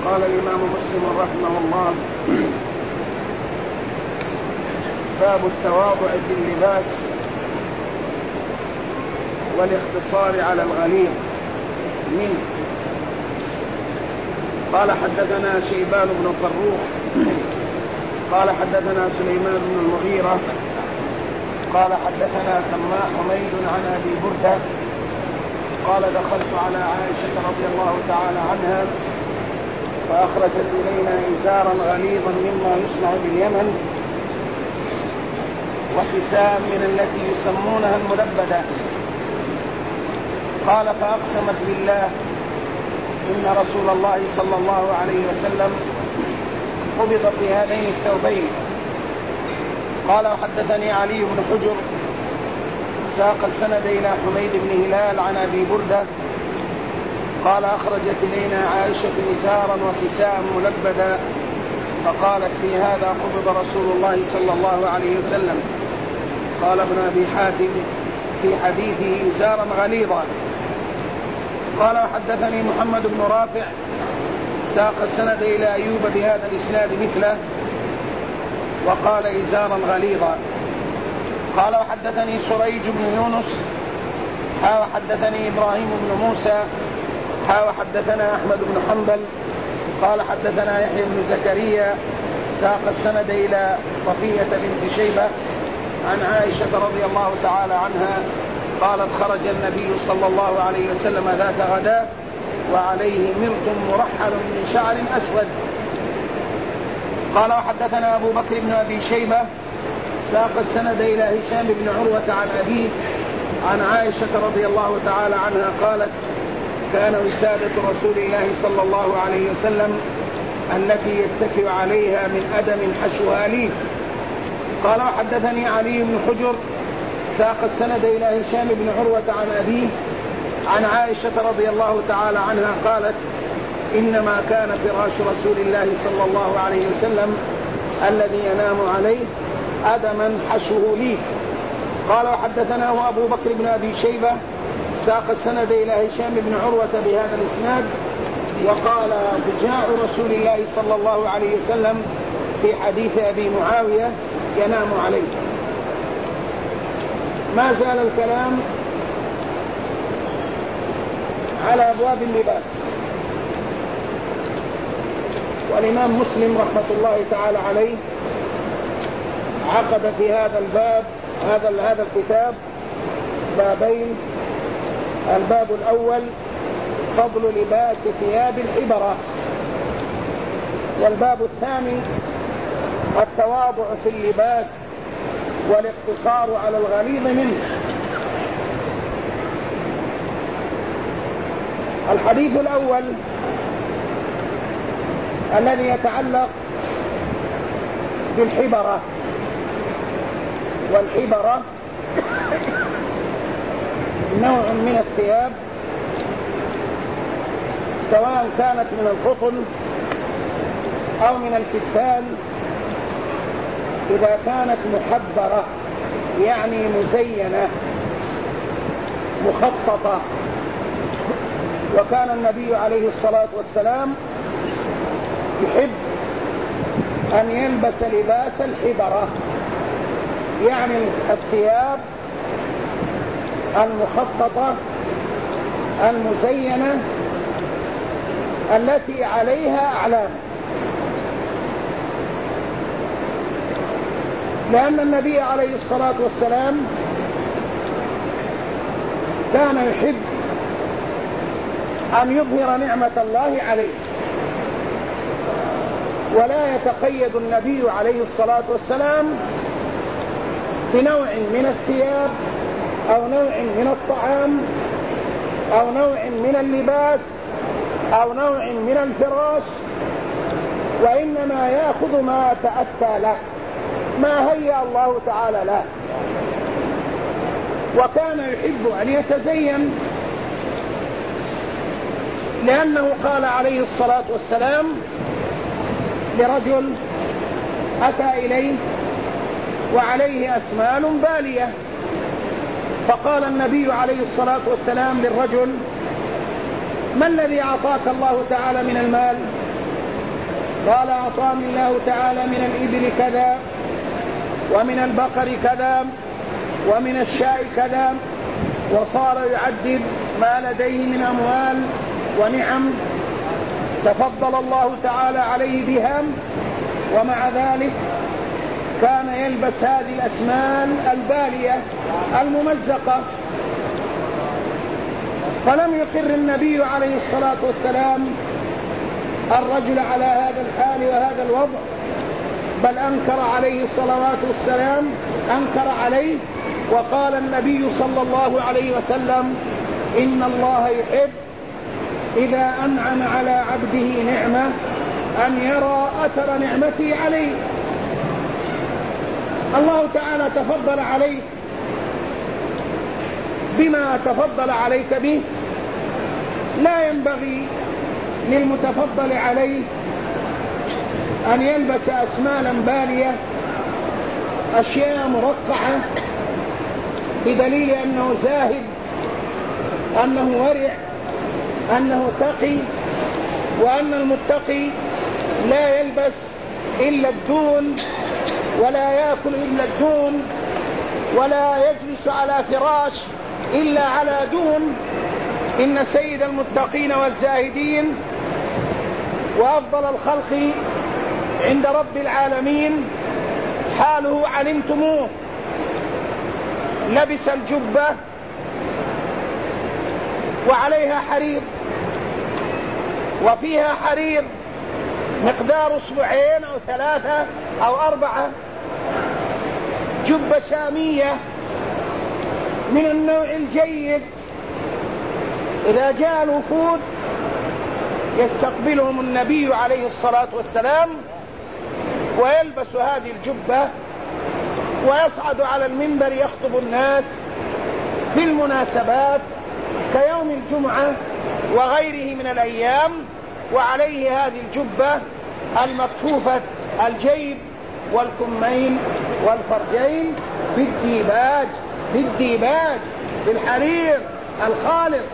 قال الإمام مسلم رحمه الله: باب التواضع في اللباس والاختصار على الغليظ منه. قال حدثنا شيبان بن فروخ قال حدثنا سليمان بن المغيرة قال حدثنا حميد عن أبي بردة قال دخلت على عائشة رضي الله تعالى عنها فأخرجت إلينا إزارا غليظا مما يصنع باليمن وحسام من التي يسمونها الملبدة. قال فأقسمت بالله إن رسول الله صلى الله عليه وسلم قبض في هذين الثوبين. قال وحدثني علي بن حجر ساق السند إلى حميد بن هلال عن أبي بردة قال أخرجت إلينا عائشة إزارا وحسام ملبدا فقالت في هذا قبض رسول الله صلى الله عليه وسلم. قال ابن أبي حاتم في حديثه إزارا غليظا. قال وحدثني محمد بن رافع ساق السند إلى أيوب بهذا الإسناد مثله وقال إزارا غليظا. قال وحدثني سريج بن يونس وحدثني إبراهيم بن موسى وحدثنا أحمد بن حنبل قال حدثنا يحيى بن زكريا ساق السند إلى صفية بنت شيبة عن عائشة رضي الله تعالى عنها قالت خرج النبي صلى الله عليه وسلم ذات غداء وعليه مرط مرحل من شعر أسود. قال وحدثنا أبو بكر بن أبي شيبة ساق السند إلى هشام بن عروة عن أبيه عن عائشة رضي الله تعالى عنها قالت كان وسادة رسول الله صلى الله عليه وسلم التي يتكئ عليها من أدم حشوها ليف. قال وحدثني علي بن حجر ساق السند إلى هشام بن عروة عن أبيه عن عائشة رضي الله تعالى عنها قالت إنما كان فراش رسول الله صلى الله عليه وسلم الذي ينام عليه أدما حشوه ليف. قال وحدثناه أبو بكر بن أبي شيبة ساق السند إلى هشام بن عروة بهذا الإسناد وقال بجاع رسول الله صلى الله عليه وسلم في حديث أبي معاوية ينام عليه. ما زال الكلام على أبواب اللباس، والإمام مسلم رحمة الله تعالى عليه عقد في هذا الباب هذا الكتاب بابين. الباب الأول فضل لباس ثياب الحبرة، والباب الثاني التواضع في اللباس والاقتصار على الغليظ منه. الحديث الأول الذي يتعلق بالحبرة، والحبرة نوع من الثياب سواء كانت من القطن أو من الكتان إذا كانت محبرة يعني مزينة مخططة. وكان النبي عليه الصلاة والسلام يحب أن يلبس لباس الحبرة يعني الثياب المخططة المزينة التي عليها أعلام، لأن النبي عليه الصلاة والسلام كان يحب أن يظهر نعمة الله عليه، ولا يتقيد النبي عليه الصلاة والسلام بنوع من الثياب أو نوع من الطعام أو نوع من اللباس أو نوع من الفراش، وإنما يأخذ ما تأتى له، ما هيأ الله تعالى له. وكان يحب أن يتزين، لأنه قال عليه الصلاة والسلام لرجل أتى إليه وعليه أسمال بالية، فقال النبي عليه الصلاة والسلام للرجل: ما الذي أعطاك الله تعالى من المال؟ قال أعطاني الله تعالى من الإبل كذا ومن البقر كذا ومن الشاء كذا، وصار يعدد ما لديه من أموال ونعم تفضل الله تعالى عليه بها، ومع ذلك كان يلبس هذه الأسمان البالية الممزقة. فلم يقر النبي عليه الصلاة والسلام الرجل على هذا الحال وهذا الوضع، بل أنكر عليه الصلوات والسلام، أنكر عليه، وقال النبي صلى الله عليه وسلم: إن الله يحب إذا أنعم على عبده نعمة أن يرى أثر نعمته عليه. الله تعالى تفضل عليه بما تفضل عليك به، لا ينبغي للمتفضل عليه أن يلبس أسمانا بالية، أشياء مرقعة، بدليل أنه زاهد، أنه ورع، أنه تقي، وأن المتقي لا يلبس إلا الدون، ولا يأكل إلا الدون، ولا يجلس على فراش إلا على دون. إن سيد المتقين والزاهدين وأفضل الخلق عند رب العالمين حاله علمتموه: لبس الجبة وعليها حرير، وفيها حرير مقدار أسبوعين أو 3 أو 4، جبة شامية من النوع الجيد. إذا جاء الوفود يستقبلهم النبي عليه الصلاة والسلام ويلبس هذه الجبة ويصعد على المنبر يخطب الناس في المناسبات كيوم الجمعة وغيره من الأيام، وعليه هذه الجبة المكفوفة الجيب والكمين والفرجين بالديباج بالحرير الخالص.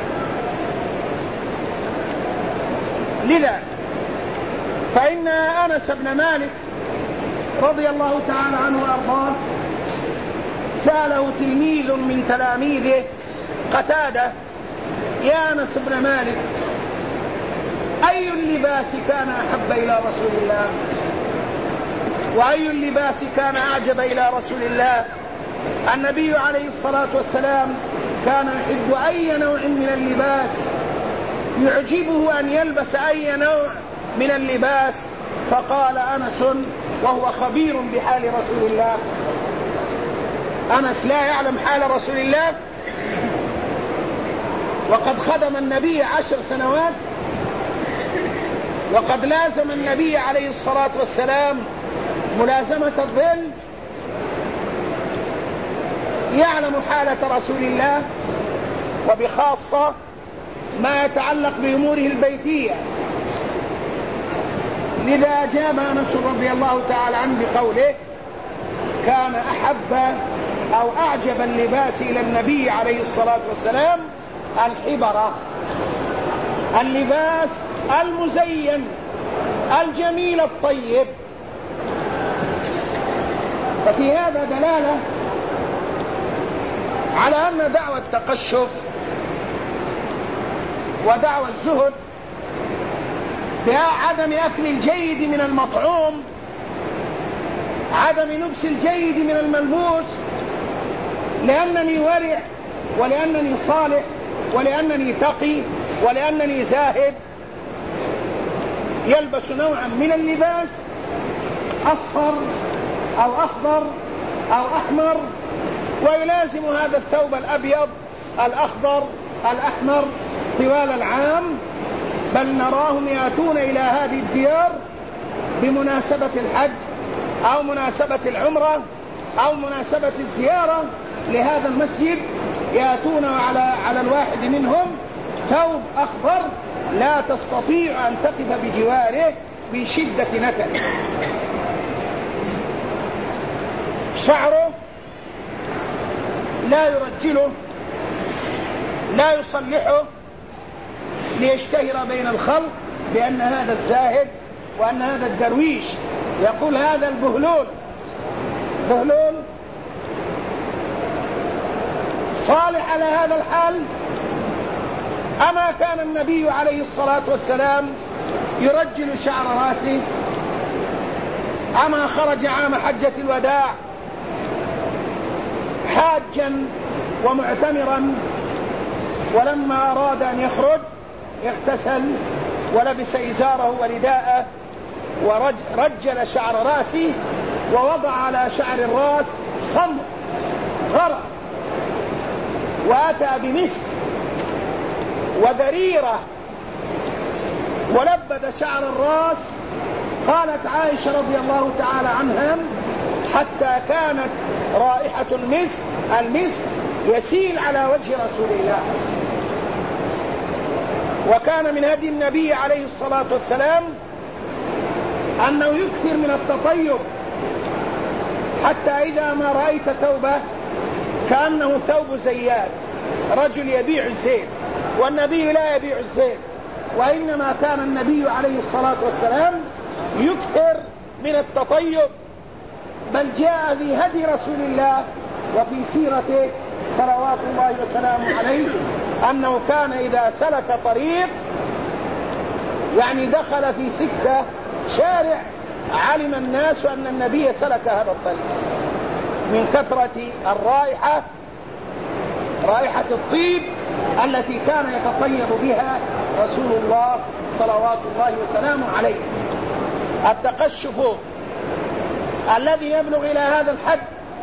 لذا فإن أنس بن مالك رضي الله تعالى عنه وأرضاه سأله تلميذ من تلاميذه قتادة: يا أنس بن مالك، أي اللباس كان أحب إلى رسول الله، وأي اللباس كان أعجب إلى رسول الله؟ النبي عليه الصلاة والسلام كان يحب أي نوع من اللباس، يعجبه أن يلبس أي نوع من اللباس. فقال أنس وهو خبير بحال رسول الله، أنس لا يعلم حال رسول الله، وقد خدم النبي 10 سنوات، وقد لازم النبي عليه الصلاة والسلام ملازمة الظل، يعلم حالة رسول الله، وبخاصة ما يتعلق بأموره البيتية. لذا أجاب أنس رضي الله تعالى عنه بقوله: كان أحب أو أعجب اللباس إلى النبي عليه الصلاة والسلام الحبرة، اللباس المزين الجميل الطيب. ففي هذا دلالة على أن دعوة التقشف ودعوة الزهد بعدم أكل الجيد من المطعوم، عدم لبس الجيد من الملبوس، لأنني ورع، ولأنني صالح، ولأنني تقي، ولأنني زاهد، يلبس نوعا من اللباس أصفر أو أخضر أو أحمر، ويلازم هذا الثوب الأبيض الأخضر الأحمر طوال العام. بل نراهم يأتون إلى هذه الديار بمناسبة الحج أو مناسبة العمرة أو مناسبة الزيارة لهذا المسجد، يأتون على الواحد منهم ثوب أخضر لا تستطيع أن تقف بجواره من شدة نتن. شعره لا يرجله، لا يصلحه ليشتهر بين الخلق بأن هذا الزاهد وأن هذا الدرويش يقول هذا البهلول صالح على هذا الحال؟ أما كان النبي عليه الصلاة والسلام يرجل شعر رأسه؟ أما خرج عام حجة الوداع حاجا ومعتمرا، ولما أراد أن يخرج اغتسل ولبس إزاره ورداءه ورجل شعر رأسه ووضع على شعر الرأس صمغ غرق، وأتى بمسك وذريرة ولبد شعر الرأس. قالت عائشة رضي الله تعالى عنها حتى كانت رائحة المسك يسيل على وجه رسول الله. وكان من هدي النبي عليه الصلاة والسلام أنه يكثر من التطيب، حتى إذا ما رأيت ثوبه كأنه ثوب زيات، رجل يبيع الزيت، والنبي لا يبيع الزيت، وإنما كان النبي عليه الصلاة والسلام يكثر من التطيب. بل جاء في هدي رسول الله وفي سيرته صلوات الله وسلامه عليه أنه كان إذا سلك طريق، يعني دخل في سكة شارع، علم الناس أن النبي سلك هذا الطريق من كثرة الرائحة، رائحة الطيب التي كان يتطيب بها رسول الله صلوات الله وسلامه عليه. التقشف الذي يبلغ إلى هذا الحد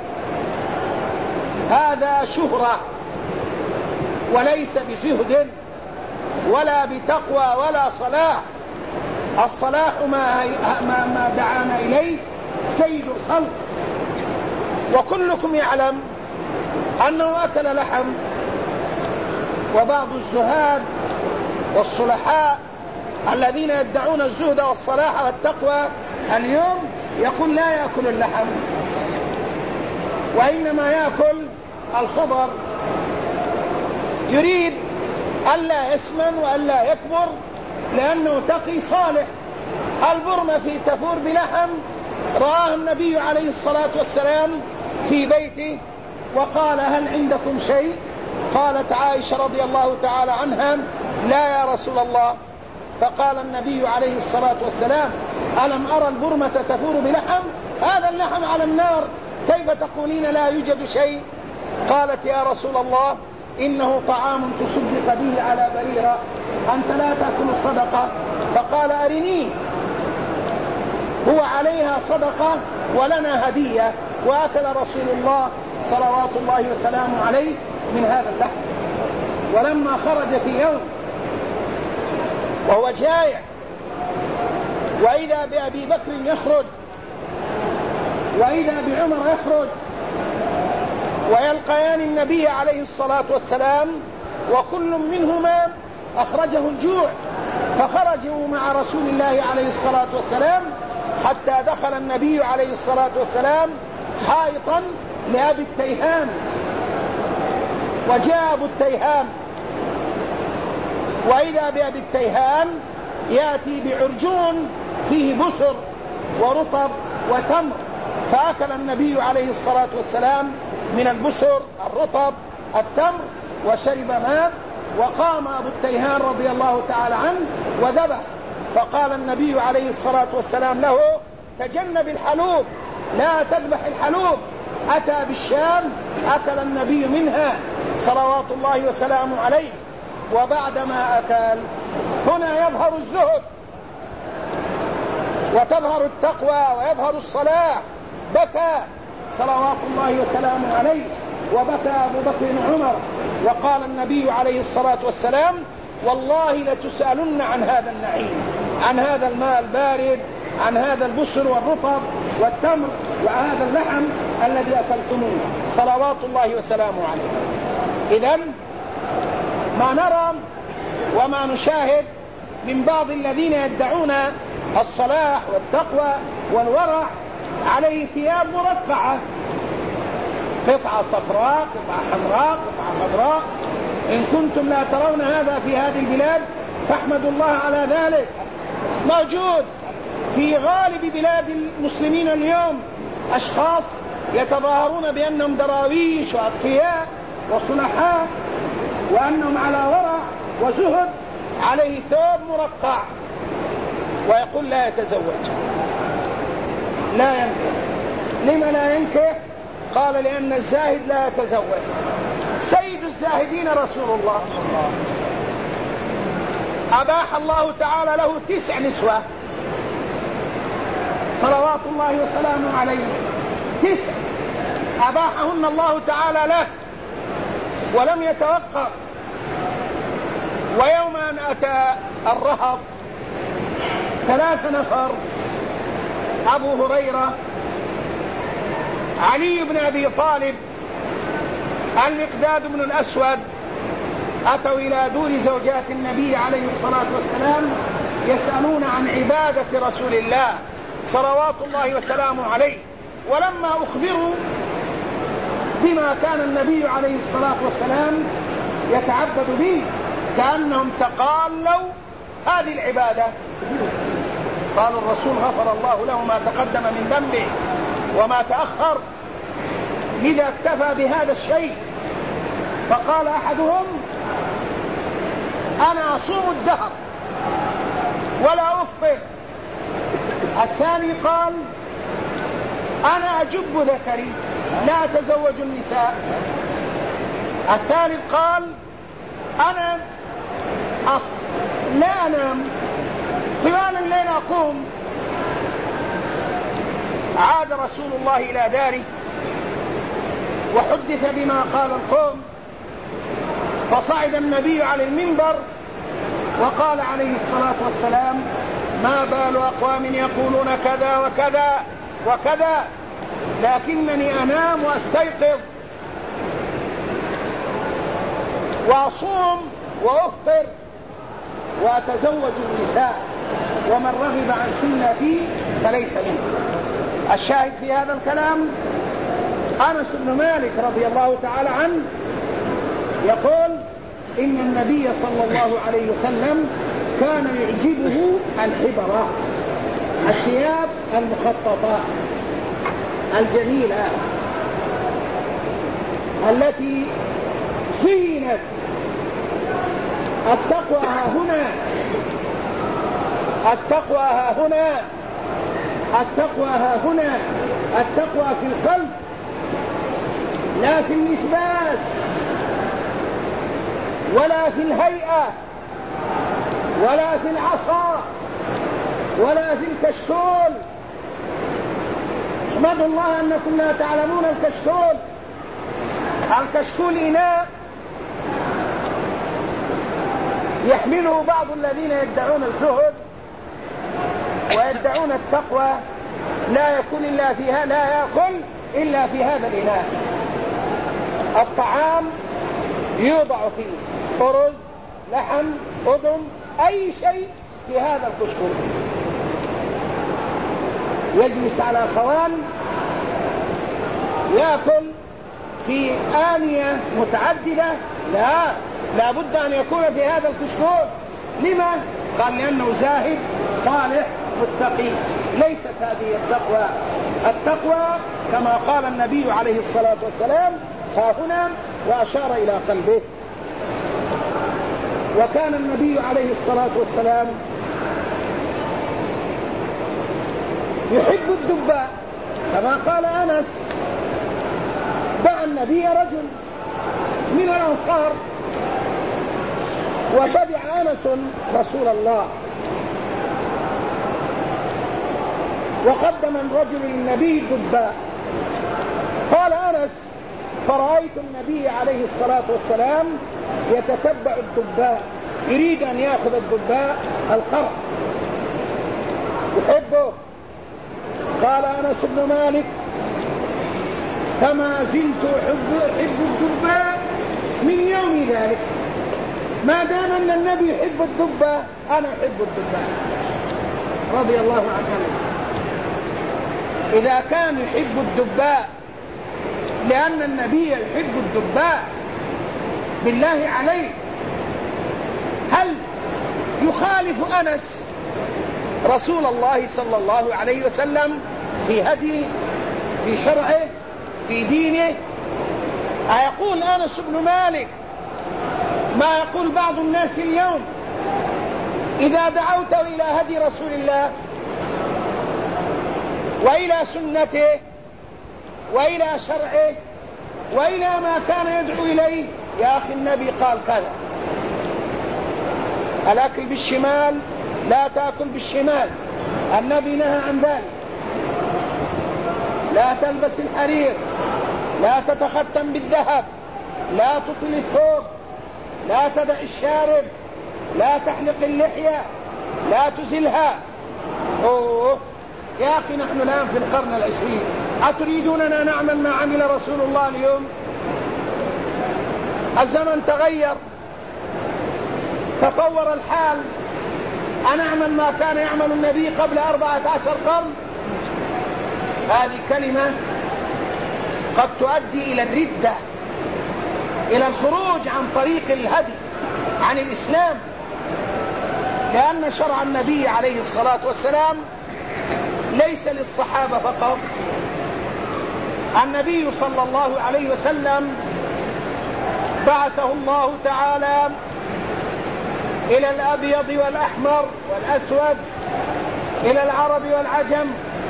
هذا شهرة وليس بزهد ولا بتقوى ولا صلاح. الصلاح ما دعانا إليه سيد الخلق، وكلكم يعلم أنه أكل لحم. وبعض الزهاد والصلحاء الذين يدعون الزهد والصلاح والتقوى اليوم يقول لا يأكل اللحم، وإنما يأكل الخضر، يريد ألا يسمن وألا يكبر لأنه تقي صالح. البرمة في تفور بلحم رآه النبي عليه الصلاة والسلام في بيته وقال هل عندكم شيء؟ قالت عائشة رضي الله تعالى عنها لا يا رسول الله. فقال النبي عليه الصلاة والسلام ألم أرى البرمة تفور بلحم؟ هذا اللحم على النار، كيف تقولين لا يوجد شيء؟ قالت يا رسول الله إنه طعام تصدق به على بريرة، أنت لا تأكل الصدقة. فقال أرنيه، هو عليها صدقة ولنا هدية. وأكل رسول الله صلوات الله وسلامه عليه من هذا اللحم. ولما خرج في يوم وهو جائع، وإذا بأبي بكر يخرج وإذا بعمر يخرج ويلقيان النبي عليه الصلاة والسلام، وكل منهما أخرجه الجوع، فخرجوا مع رسول الله عليه الصلاة والسلام حتى دخل النبي عليه الصلاة والسلام حائطا لأبي التيهان. وجاء أبو التيهان، وإذا بأبي التيهان يأتي بعرجون فيه بسر ورطب وتمر، فأكل النبي عليه الصلاة والسلام من البسر الرطب التمر وشرب ماء. وقام أبو التيهان رضي الله تعالى عنه وذبح، فقال النبي عليه الصلاة والسلام له تجنب الحلوب، لا تذبح الحلوب. أتى بالشام أكل النبي منها صلوات الله وسلامه عليه. وبعدما أكل هنا يظهر الزهد وتظهر التقوى ويظهر الصلاح. بكى صلوات الله وسلامه عليه، وبكى أبو بكر وعمر. وقال النبي عليه الصلاة والسلام والله لتسألن عن هذا النعيم، عن هذا الماء البارد، عن هذا البسر والرطب والتمر وهذا اللحم الذي أكلتموه صلوات الله وسلامه عليه. إذن ما نرى وما نشاهد من بعض الذين يدعون الصلاح والتقوى والورع عليه ثياب مرقعة، قطعة صفراء، قطعة حمراء، قطعة خضراء. إن كنتم لا ترون هذا في هذه البلاد فاحمدوا الله على ذلك. موجود في غالب بلاد المسلمين اليوم أشخاص يتظاهرون بأنهم دراويش وأتقياء وصلحاء وأنهم على ورع وزهد، عليه ثوب مرقع ويقول لا يتزوج لا ينكح. لما لا ينكح؟ قال لأن الزاهد لا يتزوج. سيد الزاهدين رسول الله، أباح الله تعالى له 9 نسوة صلوات الله وسلامه عليه، 9 أباحهن الله تعالى له ولم يتوقف. ويوم أن أتى الرهط 3 نفر، أبو هريرة، علي بن أبي طالب، المقداد بن الأسود، أتوا إلى دور زوجات النبي عليه الصلاة والسلام يسألون عن عبادة رسول الله صلوات الله وسلامه عليه. ولما أخبروا بما كان النبي عليه الصلاة والسلام يتعبد به كأنهم تقالوا هذه العبادة. قال الرسول غفر الله له ما تقدم من ذنبه وما تأخر، لذا اكتفى بهذا الشيء. فقال أحدهم أنا أصوم الدهر ولا أفطر. الثاني قال أنا أجب ذكري لا أتزوج النساء. الثالث قال أنا لا أنام طوال الليل أقوم. عاد رسول الله إلى داره وحدث بما قال القوم، فصعد النبي على المنبر وقال عليه الصلاة والسلام ما بال أقوام يقولون كذا وكذا وكذا لكنني أنام وأستيقظ وأصوم وأفطر وأتزوج النساء، ومن رغب عن سنتي فليس مني. الشاهد في هذا الكلام أنس بن مالك رضي الله تعالى عنه يقول إن النبي صلى الله عليه وسلم كان يعجبه الحبرة، الثياب المخططة الجميلة التي زينت. التقوى ها هنا، التقوى ها هنا، التقوى ها هنا، التقوى في القلب لا في اللباس ولا في الهيئة ولا في العصا ولا في الكشكول. احمدوا الله أنكم لا تعلمون الكشكول. الكشكول إناء يحمله بعض الذين يدعون الزهد ويدعون التقوى، لا يأكل إلا في هذا الإناء. الطعام يوضع فيه أرز، لحم، أذن، أي شيء في هذا الكشكول. يجلس على خوان يأكل في آنية متعددة، لا بد أن يكون في هذا الكشكول. لما؟ قال لأنه زاهد صالح متقي. ليست هذه التقوى. التقوى كما قال النبي عليه الصلاة والسلام ها هنا، وأشار إلى قلبه. وكان النبي عليه الصلاة والسلام يحب الدباء كما قال أنس. دعا النبي رجل من الأنصار وتبع أنس رسول الله، وقدم الرجل للنبي الدباء. قال أنس فرأيت النبي عليه الصلاة والسلام يتتبع الدباء، يريد أن يأخذ الدباء القرع، يحبه. قال أنس بن مالك فما زلت أحب الدباء من يوم ذلك. ما دام أن النبي يحب الدباء أنا أحب الدباء رضي الله عن أنس. إذا كان يحب الدباء لأن النبي يحب الدباء بالله عليه، هل يخالف أنس رسول الله صلى الله عليه وسلم في هديه، في شرعه، في دينه. أيقول أنس بن مالك ما يقول بعض الناس اليوم إذا دعوت إلى هدي رسول الله وإلى سنته وإلى شرعه وإلى ما كان يدعو إليه، يا أخي النبي قال كذا، الأكل بالشمال لا تأكل بالشمال، النبي نهى عن ذلك، لا تلبس الحرير، لا تتختم بالذهب، لا تطل الثوب، لا تدع الشارب، لا تحلق اللحية، لا تزلها. يا أخي نحن الآن في القرن العشرين، أتريدوننا نعمل ما عمل رسول الله اليوم؟ الزمن تغير، تطور الحال، أنعمل ما كان يعمل النبي قبل 14 قرن؟ هذه كلمة قد تؤدي إلى الردة، إلى الخروج عن طريق الهدي، عن الإسلام، لأن شرع النبي عليه الصلاة والسلام ليس للصحابة فقط. النبي صلى الله عليه وسلم بعثه الله تعالى إلى الأبيض والأحمر والأسود، إلى العرب والعجم،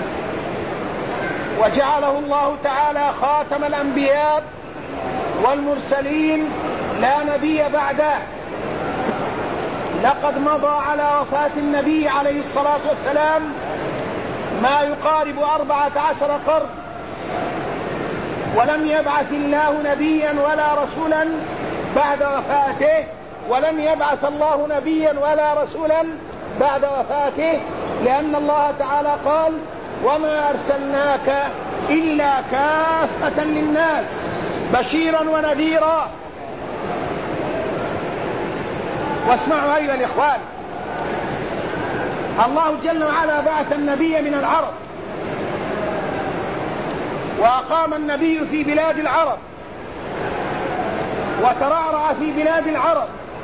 وجعله الله تعالى خاتم الأنبياء والمرسلين، لا نبي بعده. لقد مضى على وفاة النبي عليه الصلاة والسلام ما يقارب 14 قرن، ولم يبعث الله نبيا ولا رسولا بعد وفاته، ولم يبعث الله نبيا ولا رسولا بعد وفاته، لأن الله تعالى قال: وما أرسلناك إلا كافة للناس بشيرا ونذيرا. واسمعوا أيها الإخوان، الله جل وعلا بعث النبي من العرب، وأقام النبي في بلاد العرب، وترعرع في بلاد العرب،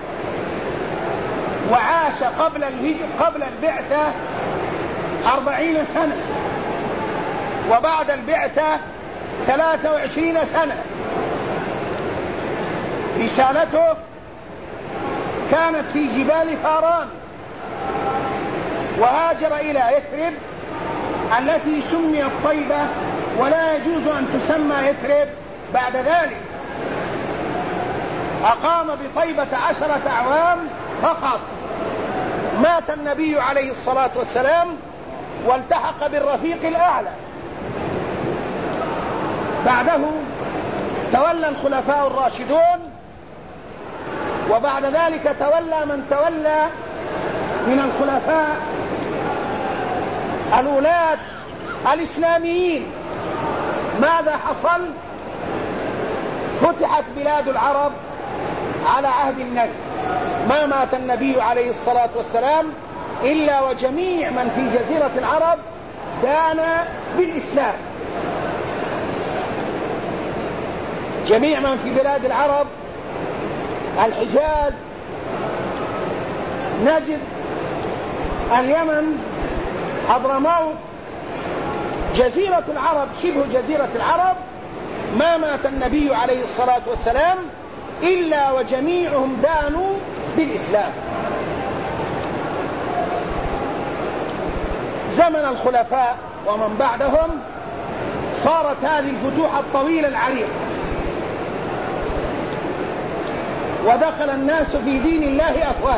وعاش قبل البعثة 40 سنة، وبعد البعثة 23 سنة. رسالته كانت في جبال فاران، وهاجر إلى يثرب التي سميت طيبة، ولا يجوز أن تسمى يثرب بعد ذلك. أقام بطيبة 10 أعوام فقط، مات النبي عليه الصلاة والسلام والتحق بالرفيق الأعلى. بعده تولى الخلفاء الراشدون، وبعد ذلك تولى من تولى من الخلفاء الولاة الإسلاميين. ماذا حصل؟ فتحت بلاد العرب على عهد النبي، ما مات النبي عليه الصلاة والسلام إلا وجميع من في جزيرة العرب دان بالإسلام. جميع من في بلاد العرب، الحجاز، نجد، اليمن، حضرموت، جزيرة العرب، شبه جزيرة العرب، ما مات النبي عليه الصلاة والسلام إلا وجميعهم دانوا بالإسلام. زمن الخلفاء ومن بعدهم صارت هذه الفتوح الطويلة العريضة، ودخل الناس في دين الله أفواجا.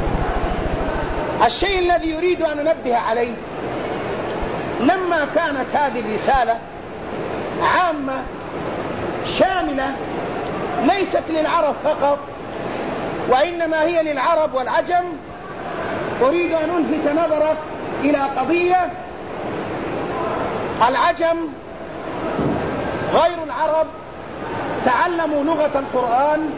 الشيء الذي يريد أن ننبه عليه، لما كانت هذه الرسالة عامة شاملة ليست للعرب فقط، وإنما هي للعرب والعجم، أريد أن ألفت نظرك إلى قضية. العجم غير العرب تعلموا لغة القرآن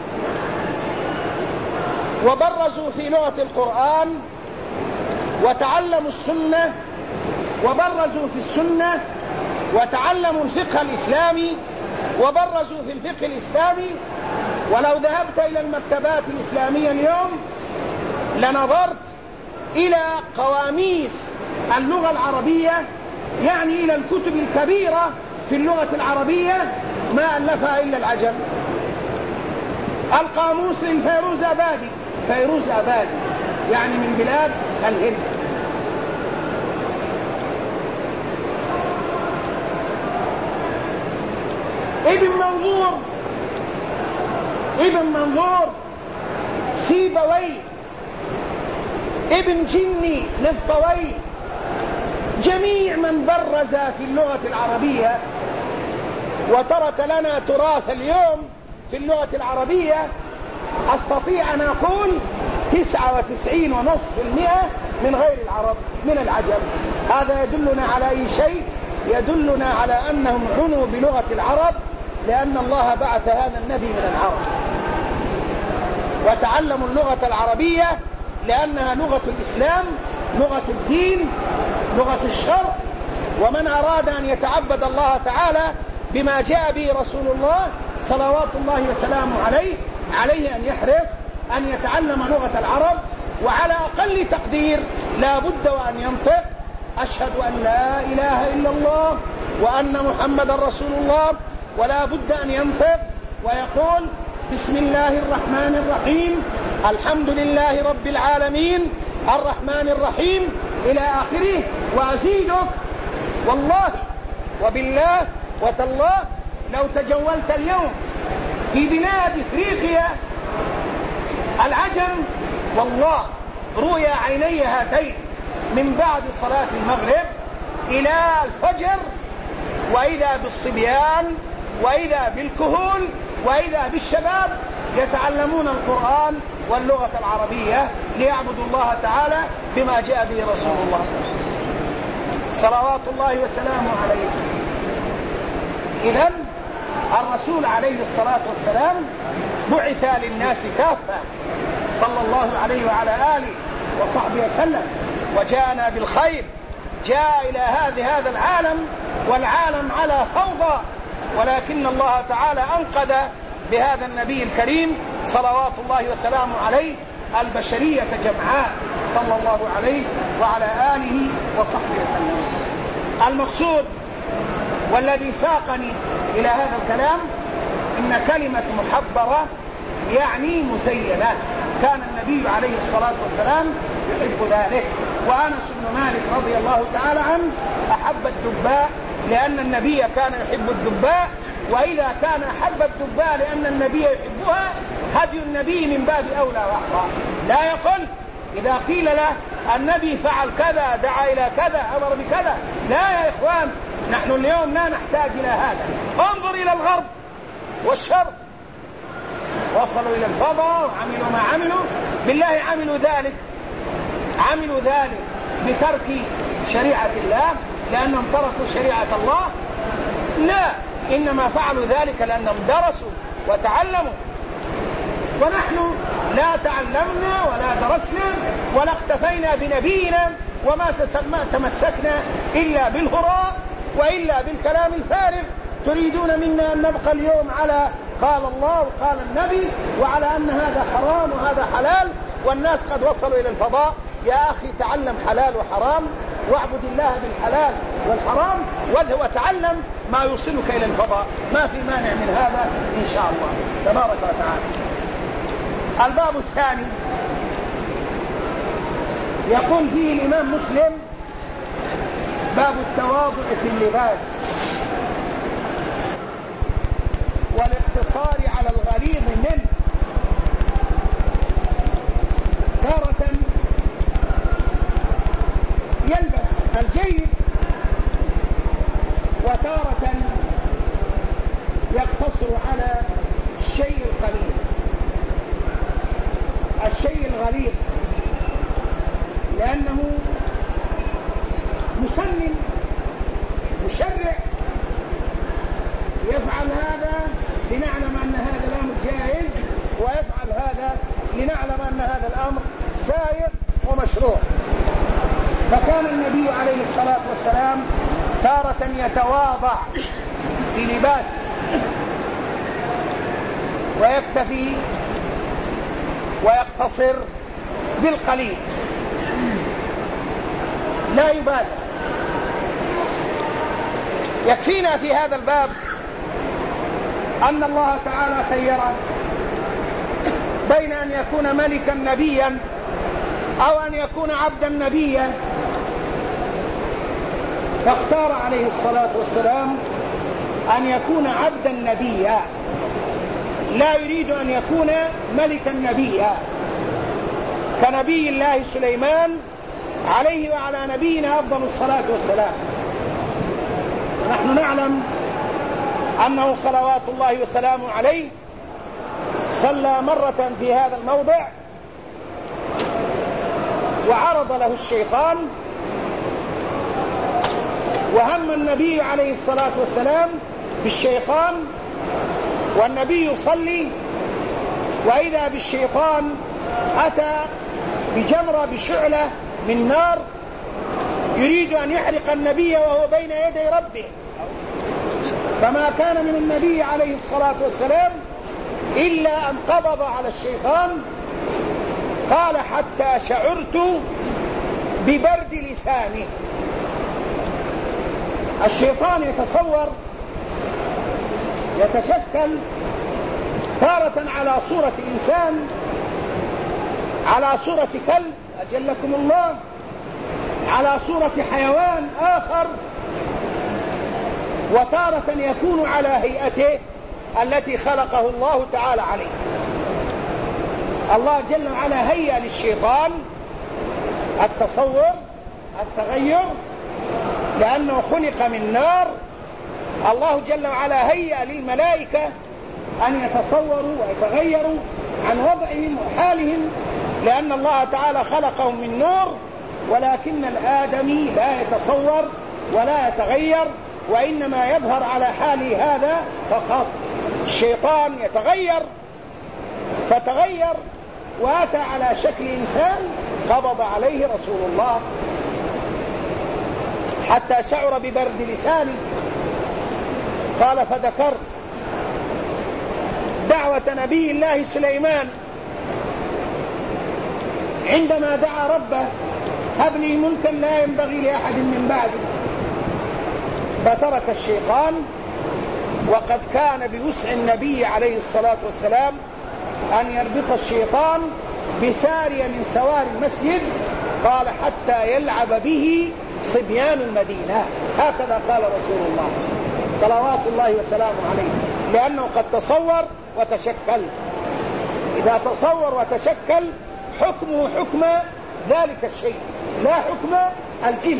وبرزوا في لغة القرآن، وتعلموا السنة وبرزوا في السنة، وتعلموا الفقه الإسلامي وبرزوا في الفقه الإسلامي. ولو ذهبت إلى المكتبات الإسلامية اليوم لنظرت إلى قواميس اللغة العربية، يعني إلى الكتب الكبيرة في اللغة العربية ما ألفها إلا العجم. القاموس للفيروز أبادي، فيروز أبادي يعني من بلاد الهند. ابن منظور سيبوي، ابن جني نفطوي، جميع من برز في اللغة العربية وترك لنا تراث اليوم في اللغة العربية، أستطيع أن أقول 99.5% من غير العرب، من العجم. هذا يدلنا على أي شيء؟ يدلنا على أنهم عنوا بلغة العرب، لأن الله بعث هذا النبي من العرب، وتعلموا اللغة العربية لأنها لغة الإسلام، لغة الدين، لغة الشرع. ومن أراد أن يتعبد الله تعالى بما جاء به رسول الله صلوات الله وسلامه عليه أن يحرص أن يتعلم لغة العرب، وعلى أقل تقدير لا بد وأن ينطق أشهد أن لا إله إلا الله وأن محمد رسول الله، ولا بد أن ينطق ويقول بسم الله الرحمن الرحيم، الحمد لله رب العالمين، الرحمن الرحيم، إلى آخره. وأزيدك والله وبالله وتالله لو تجولت اليوم في بلاد إفريقيا العجم، والله رؤيا عيني هاتين من بعد صلاة المغرب إلى الفجر، وإذا بالصبيان وإذا بالكهول وإذا بالشباب يتعلمون القرآن واللغة العربية ليعبدوا الله تعالى بما جاء به رسول الله صلوات الله وسلامه عليه. إذن الرسول عليه الصلاة والسلام بعث للناس كافة صلى الله عليه وعلى آله وصحبه وسلم، وجاءنا بالخير، جاء إلى هذا العالم، والعالم على فوضى، ولكن الله تعالى أنقذ بهذا النبي الكريم صلوات الله وسلامه عليه البشرية جمعاء صلى الله عليه وعلى آله وصحبه وسلم. المقصود والذي ساقني إلى هذا الكلام إن كلمة محبرة يعني مزينة، كان النبي عليه الصلاة والسلام يحب ذلك. وأنس بن مالك رضي الله تعالى عنه أحب الدباء لأن النبي كان يحب الدباء، وإذا كان أحب الدباء لأن النبي يحبها، هدي النبي من باب أولى وأحرى. لا يقول إذا قيل له النبي فعل كذا، دعا إلى كذا، أمر بكذا. لا يا إخوان، نحن اليوم لا نحتاج إلى هذا. انظر إلى الغرب والشرق، وصلوا إلى الفضاء وعملوا ما عملوا. بالله عملوا ذلك بترك شريعة الله لأنهم تركوا شريعة الله؟ لا، إنما فعلوا ذلك لأنهم درسوا وتعلموا. ونحن لا تعلمنا ولا درسنا ولا اختفينا بنبينا وما تمسكنا إلا بالهراء وإلا بالكلام الفارغ. تريدون منا أن نبقى اليوم على قال الله وقال النبي، وعلى أن هذا حرام وهذا حلال، والناس قد وصلوا إلى الفضاء. يا أخي تعلم حلال وحرام، واعبد الله بالحلال والحرام، وتعلم ما يوصلك إلى الفضاء. ما في مانع من هذا إن شاء الله تبارك وتعالى. الباب الثاني يقول فيه الإمام مسلم باب التواضع في اللباس والاقتصار على الغليظ منه. تارة يلبس الجيد وتارة يقتصر على الشيء القليل، الشيء الغليظ، لأنه مسنن مشرع يفعل هذا لنعلم أن هذا الأمر جائز، ويفعل هذا لنعلم أن هذا الأمر سائغ ومشروع. فكان النبي عليه الصلاة والسلام تارة يتواضع في لباسه ويكتفي ويقتصر بالقليل، لا يبالي. يكفينا في هذا الباب أن الله تعالى خيره بين أن يكون ملكا نبيا أو أن يكون عبدا نبيا، فاختار عليه الصلاة والسلام أن يكون عبدا نبيا، لا يريد أن يكون ملكا نبيا كنبي الله سليمان عليه وعلى نبينا أفضل الصلاة والسلام. نحن نعلم أنه صلوات الله وسلامه عليه صلى مرة في هذا الموضع وعرض له الشيطان، وهم النبي عليه الصلاة والسلام بالشيطان والنبي يصلي، وإذا بالشيطان أتى بجمرة بشعلة من نار يريد أن يحرق النبي وهو بين يدي ربه، فما كان من النبي عليه الصلاة والسلام إلا أن قبض على الشيطان. قال حتى شعرت ببرد لسانه. الشيطان يتصور يتشكل تارة على صورة إنسان، على صورة كلب أجلكم الله، على صورة حيوان آخر، وتارة يكون على هيئته التي خلقه الله تعالى عليه. الله جل وعلا هيأ للشيطان التصور التغير لأنه خلق من نار. الله جل وعلا هيأ للملائكة أن يتصوروا ويتغيروا عن وضعهم وحالهم لأن الله تعالى خلقهم من نور، ولكن الآدمي لا يتصور ولا يتغير، وإنما يظهر على حاله هذا فقط. الشيطان يتغير فتغير وأتى على شكل إنسان، قبض عليه رسول الله حتى شعر ببرد لسانه. قال فذكرت دعوة نبي الله سليمان عندما دعا ربه هب لي ملكا لا ينبغي لأحد من بعدي، فترك الشيطان، وقد كان بوسع النبي عليه الصلاة والسلام أن يربط الشيطان بسارية من سوار المسجد، قال حتى يلعب به صبيان المدينة. هكذا قال رسول الله صلوات الله وسلامه عليه، لأنه قد تصور وتشكل. إذا تصور وتشكل حكمه حكم ذلك الشيء لا حكم الجن.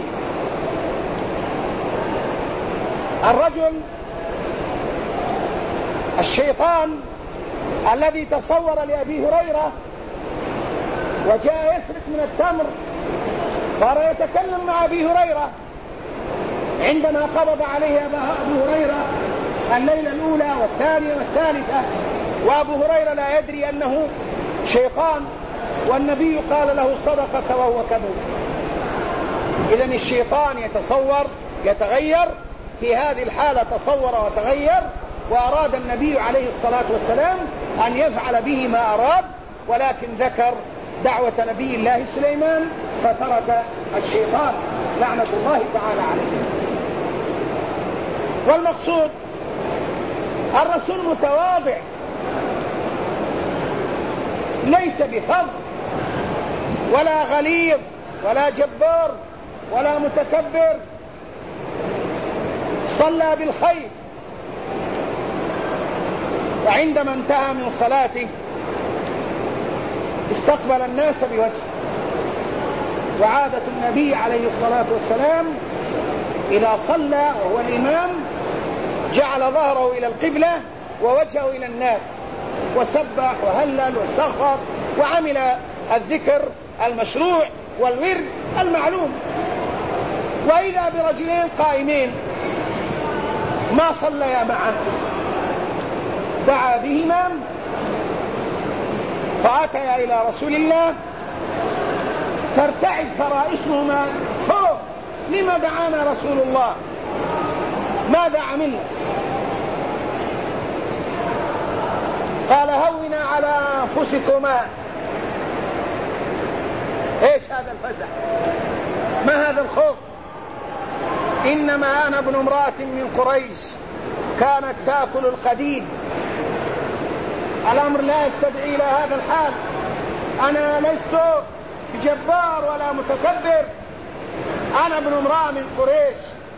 الرجل الشيطان الذي تصور لأبي هريرة وجاء يسرق من التمر صار يتكلم مع أبي هريرة عندما قبض عليه أبو هريرة الليلة الأولى والثانية والثالثة، وأبو هريرة لا يدري أنه شيطان، والنبي قال له صدقك وهو كذوب. إذن الشيطان يتصور يتغير، في هذه الحالة تصور وتغير، وأراد النبي عليه الصلاة والسلام أن يفعل به ما أراد، ولكن ذكر دعوة نبي الله سليمان فترك الشيطان لعنة الله تعالى عليه. والمقصود الرسول متواضع ليس بفظ ولا غليظ ولا جبار ولا متكبر، صلى بالخير، وعندما انتهى من صلاته استقبل الناس بوجهه. وعادة النبي عليه الصلاة والسلام إذا صلى وهو الإمام جعل ظهره إلى القبلة ووجهه إلى الناس، وسبح وهلل واستغفر وعمل الذكر المشروع والورد المعلوم. وإذا برجلين قائمين ما صليا معه دعا بهما فأتيا إلى رسول الله ترتعد فرائسهما خوف، لما دعانا رسول الله؟ ماذا عملنا؟ قال هونا على أنفسكما. ايش هذا الفزع؟ ما هذا الخوف؟ إنما أنا ابن امرأة من قريش كانت تأكل القديد. الأمر لا يستدعي إلى هذا الحال. أنا لست جبار ولا متكبر، أنا ابن امرأة من قريش،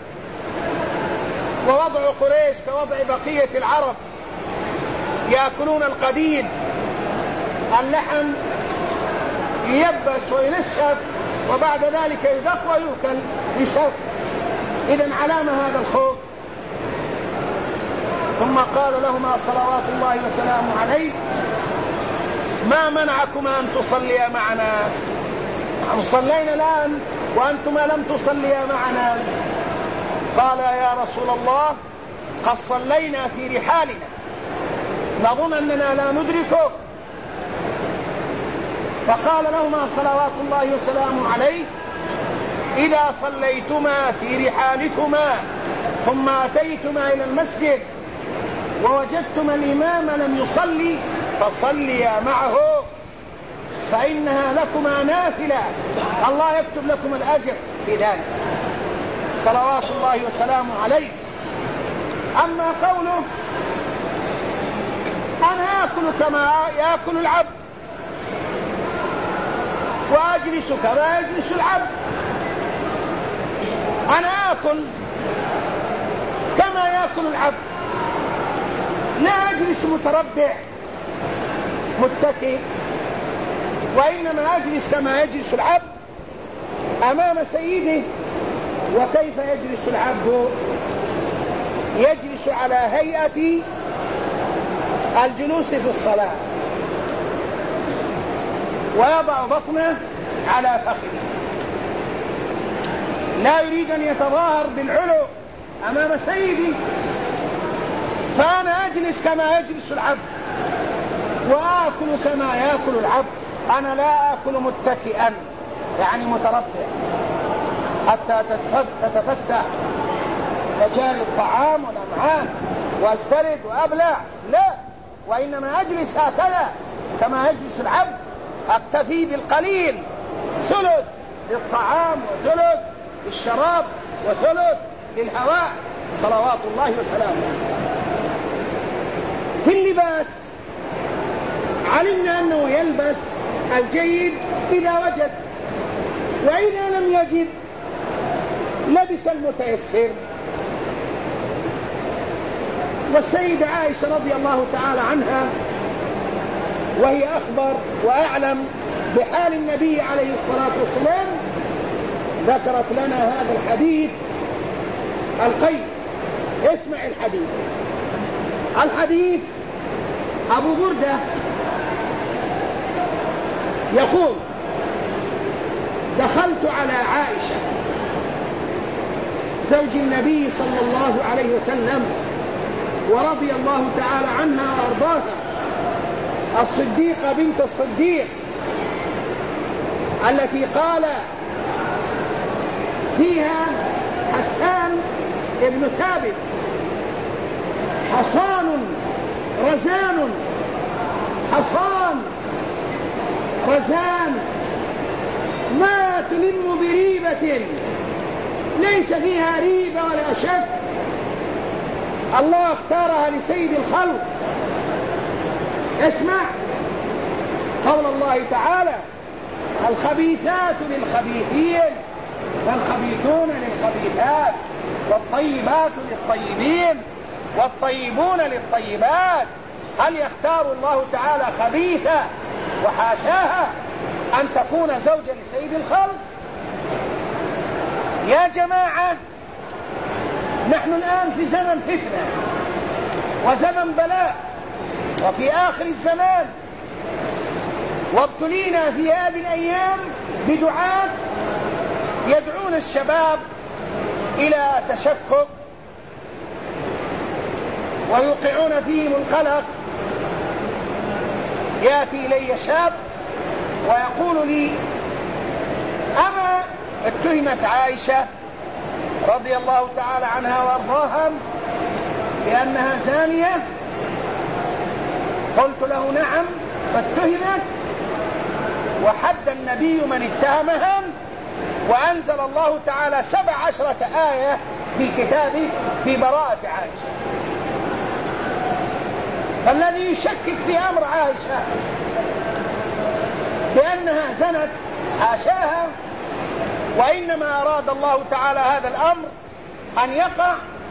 ووضع قريش كوضع بقية العرب، يأكلون القديد، اللحم ييبس وينشف وبعد ذلك يدق ويؤكل يشف. إذن علامة هذا الخوف. ثم قال لهما صلوات الله وسلامه عليه: ما منعكما أن تصليا معنا؟ صلينا الآن وأنتما لم تصليا معنا. قال: يا رسول الله قد صلينا في رحالنا نظن أننا لا ندركه. فقال لهما صلوات الله وسلامه عليه: إذا صليتما في رحالكما ثم أتيتما إلى المسجد ووجدتما الإمام لم يصلي فصليا معه، فإنها لكما نافلة، الله يكتب لكم الأجر في ذلك، صلوات الله وسلامه عليه. أما قوله: أنا آكل كما يأكل العبد وأجلس كما يجلس العبد، أنا آكل كما يأكل العبد، لا أجلس متربع متكئ، وإنما أجلس كما يجلس العبد أمام سيده. وكيف يجلس العبد؟ يجلس على هيئة الجلوس في الصلاة، ويضع بطنه على فخذه، لا يريد أن يتظاهر بالعلو أمام سيدي. فأنا أجلس كما يجلس العبد وآكل كما يأكل العبد، أنا لا آكل متكئا يعني متربع حتى تتفتح مجال الطعام والأمعاء واسترد وأبلع، لا، وإنما أجلس هكذا كما يجلس العبد، أكتفي بالقليل، ثلث للطعام وثلث للشراب وثلث للهواء، صلوات الله وسلامه. في اللباس علمنا أنه يلبس الجيد إذا وجد، وإذا لم يجد لبس المتيسر. والسيدة عائشة رضي الله تعالى عنها وهي أخبر وأعلم بحال النبي عليه الصلاة والسلام ذكرت لنا هذا الحديث القيم. اسمع الحديث أبو بردة يقول: دخلت على عائشة زوج النبي صلى الله عليه وسلم ورضي الله تعالى عنها وأرضاها، الصديقة بنت الصديق التي قال فيها حسان ابن ثابت: حصان رزان، حصان رزان ما تلم بريبة ليس فيها ريبة ولا شك، الله اختارها لسيد الخلق. اسمع قول الله تعالى: الخبيثات للخبيثين والخبيثون للخبيثات والطيبات للطيبين والطيبون للطيبات. هل يختار الله تعالى خبيثة وحاشاها أن تكون زوجة لسيد الخلق؟ يا جماعة، نحن الآن في زمن فتنة وزمن بلاء وفي آخر الزمان، وابتلينا في هذه الأيام بدعاة يدعون الشباب إلى تشكك ويوقعون فيهم القلق. يأتي إلي شاب ويقول لي: أما اتهمت عائشة رضي الله تعالى عنها وارضاها بأنها زانية؟ قلت له: نعم، فاتهمت، وحد النبي من اتهمها وأنزل الله تعالى 17 آية في الكتاب في براءة عائشة. فالذي يشكك في أمر عائشة بأنها زنت حاشاها، وإنما أراد الله تعالى هذا الأمر أن يقع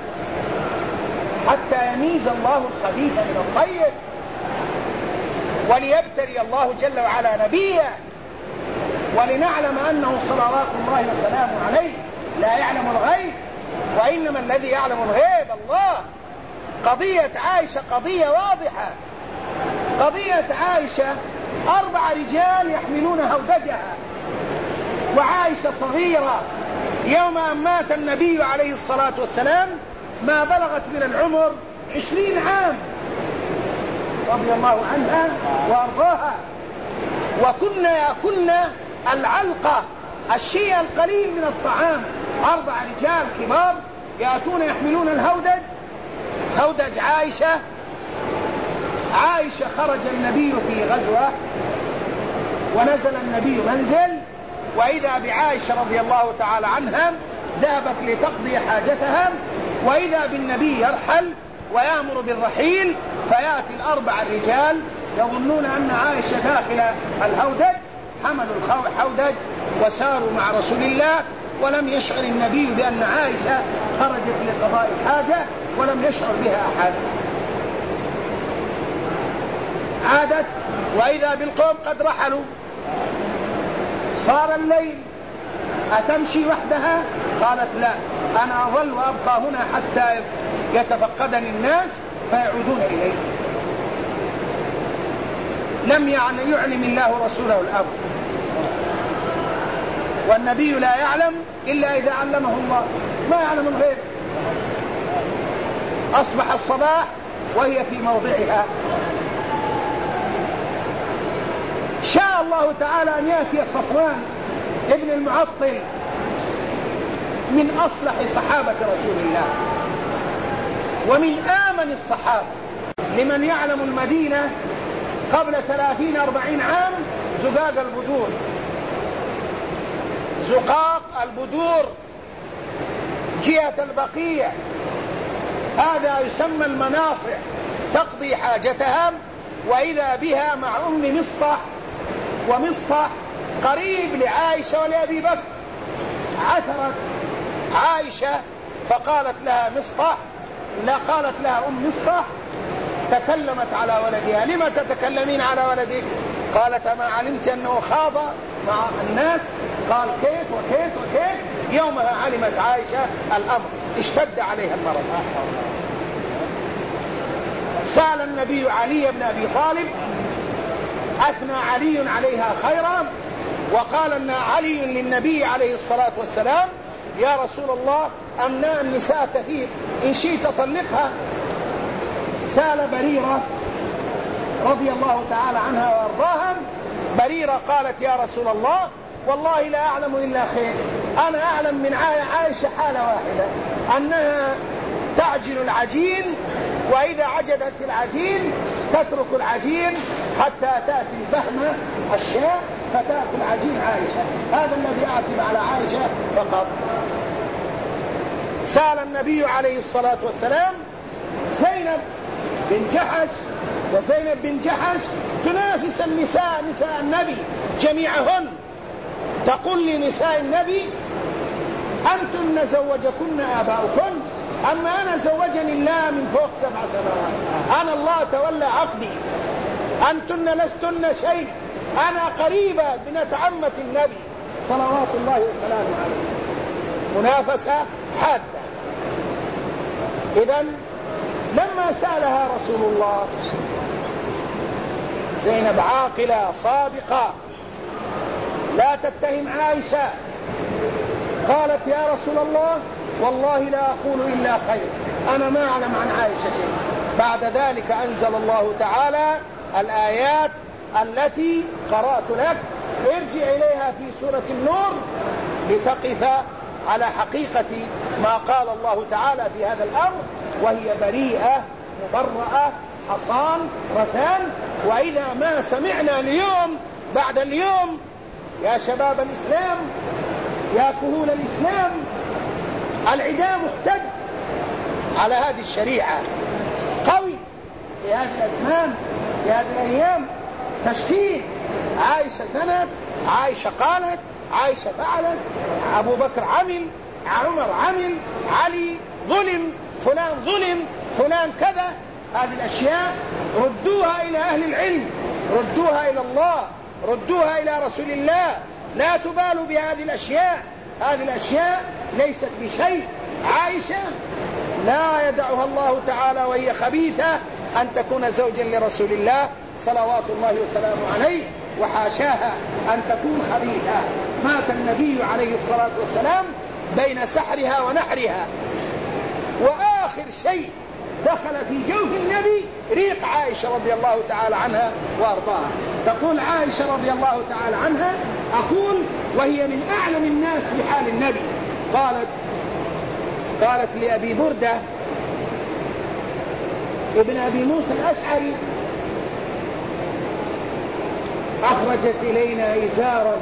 حتى يميز الله الخبيث من الطيب، وليبتلي الله جل وعلا نبيه، ولنعلم أنه صلوات الله وسلامه عليه لا يعلم الغيب، وإنما الذي يعلم الغيب الله. قضية عائشة قضية واضحة. قضية عائشة 4 رجال يحملون هودجها، وعائشة صغيرة يوم أن مات النبي عليه الصلاة والسلام ما بلغت من العمر 20 عام رضي الله عنها وأرضاها، وكنا يأكلن العلقة الشيء القليل من الطعام. 4 رجال كبار يأتون يحملون الهودج، هودج عائشة. عائشة خرج النبي في غزوة ونزل النبي منزل، وإذا بعائشة رضي الله تعالى عنها ذهبت لتقضي حاجتها، وإذا بالنبي يرحل ويأمر بالرحيل، فيأتي 4 الرجال يظنون أن عائشة داخل الهودج، حملوا الهودج وساروا مع رسول الله، ولم يشعر النبي بأن عائشة خرجت لقضاء الحاجة، ولم يشعر بها أحد. عادت وإذا بالقوم قد رحلوا، صار الليل، أتمشي وحدها؟ قالت لا، أنا أظل وأبقى هنا حتى يتفقدني الناس فيعودون إليه. لم يعلم الله رسوله الأمر، والنبي لا يعلم إلا إذا علمه الله، ما يعلم الغيب. أصبح الصباح وهي في موضعها. شاء الله تعالى أن يأتي صفوان ابن المعطل من أصلح صحابة رسول الله ومن آمن الصحابة. لمن يعلم المدينة قبل 30-40 عام زقاق البدور، زقاق البدور جهة البقيع، هذا يسمى المناصع، تقضي حاجتها، وإذا بها مع أم مصطح، ومصطح قريب لعائشة ولأبي بكر. عثرت عائشة فقالت لها مصطح، لا قالت لها أم مصطح، تكلمت على ولدها. لما تتكلمين على ولدك؟ قالت ما علمت أنه خاض مع الناس. قال كيف وكيف وكيف. يومها علمت عائشة الأمر، اشتد عليها المرض. سأل النبي علي بن أبي طالب، أثنى علي عليها خيرا، وقال أن علي للنبي عليه الصلاة والسلام يا رسول الله أمناء النساء كثير، إن شئت طلقها. سأل بريرة رضي الله تعالى عنها وأرضاها، بريرة قالت يا رسول الله والله لا أعلم إلا خير، أنا أعلم من عائشة حالة واحدة، أنها تعجن العجين، وإذا عجنت العجين تترك العجين حتى تأتي بهمة الشاء فتأكل عجين عائشة. هذا الذي أعتب على عائشة فقط. سأل النبي عليه الصلاة والسلام زينب بن جحش، وزينب بن جحش تنافس النساء، نساء النبي جميعهن، تقول لنساء النبي أنتن زوجكن آباؤكن، أما أنا زوجني الله من فوق 7 سماوات، أنا الله تولى عقدي، أنتن لستن شيء، أنا قريبة بنت عمة النبي صلوات الله وسلامه عليه. منافسة حادة. إذن لما سألها رسول الله، زينب عاقلة صادقة لا تتهم عائشة، قالت يا رسول الله والله لا أقول إلا خير، أنا ما أعلم عن عائشة شيء. بعد ذلك أنزل الله تعالى الآيات التي قرأت لك، ارجع إليها في سورة النور لتقف على حقيقة ما قال الله تعالى في هذا الأمر، وهي بريئة مبرأة حصان رزان. وإذا ما سمعنا اليوم بعد اليوم يا شباب الإسلام يا كهول الإسلام العداء محتد على هذه الشريعة قوي في هذه الأزمان في هذه الأيام. تشكيل عائشة زنت، عائشة قالت، عائشة فعلت، أبو بكر عمل، عمر عمل، علي ظلم، فلان ظلم، فلان كذا. هذه الأشياء ردوها إلى أهل العلم، ردوها إلى الله، ردوها إلى رسول الله. لا تبالوا بهذه الأشياء، هذه الأشياء ليست بشيء. عائشة لا يدعها الله تعالى وهي خبيثة أن تكون زوجا لرسول الله صلوات الله وسلامه عليه، وحاشاها أن تكون خبيثة. مات النبي عليه الصلاة والسلام بين سحرها ونحرها، وآخر شيء دخل في جوف النبي ريق عائشة رضي الله تعالى عنها وأرضاها. تقول عائشة رضي الله تعالى عنها: أقول وهي من أعلم الناس بحال النبي، قالت لأبي بردة ابن أبي موسى الأشعري: أخرجت إلينا إزار،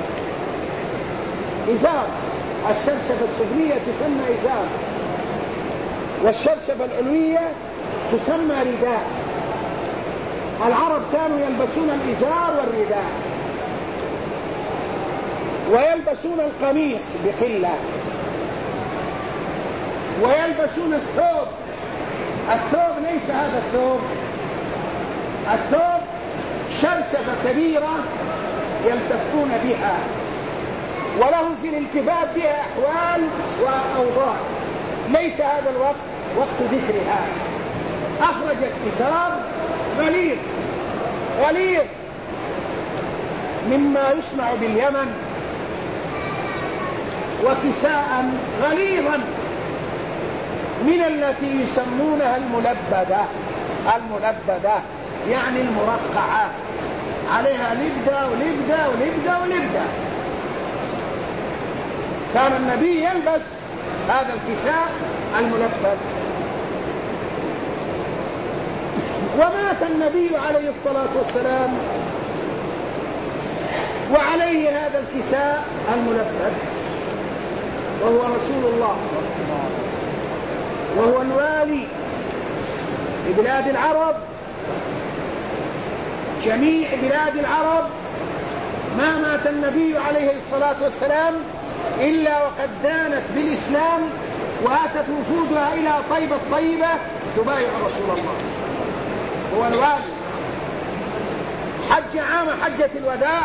الشرشفة السفلية تسمى إزار، والشرشفة العلوية تسمى رداء. العرب كانوا يلبسون الإزار والرداء، ويلبسون القميص بقلة، ويلبسون الثوب. الثوب ليس هذا الثوب شرشفة كبيرة يلتفون بها، ولهم في الالتفات بها أحوال وأوضاع، ليس هذا الوقت وقت ذكرها. أخرجت إزار غليظ مما يصنع باليمن، وكساء غليظا من التي يسمونها الملبدة يعني المرقعة، عليها لبدة ولبدة ولبدة ولبدة. كان النبي يلبس هذا الكساء الملبد. ومات النبي عليه الصلاة والسلام وعليه هذا الكساء الملبد، وهو رسول الله، وهو الوالي لبلاد العرب، جميع بلاد العرب. ما مات النبي عليه الصلاة والسلام إلا وقد دانت بالإسلام، وآتت وفودها إلى طيبة الطيبة تبايع رسول الله. هو الوالي. حج عام حجة الوداع،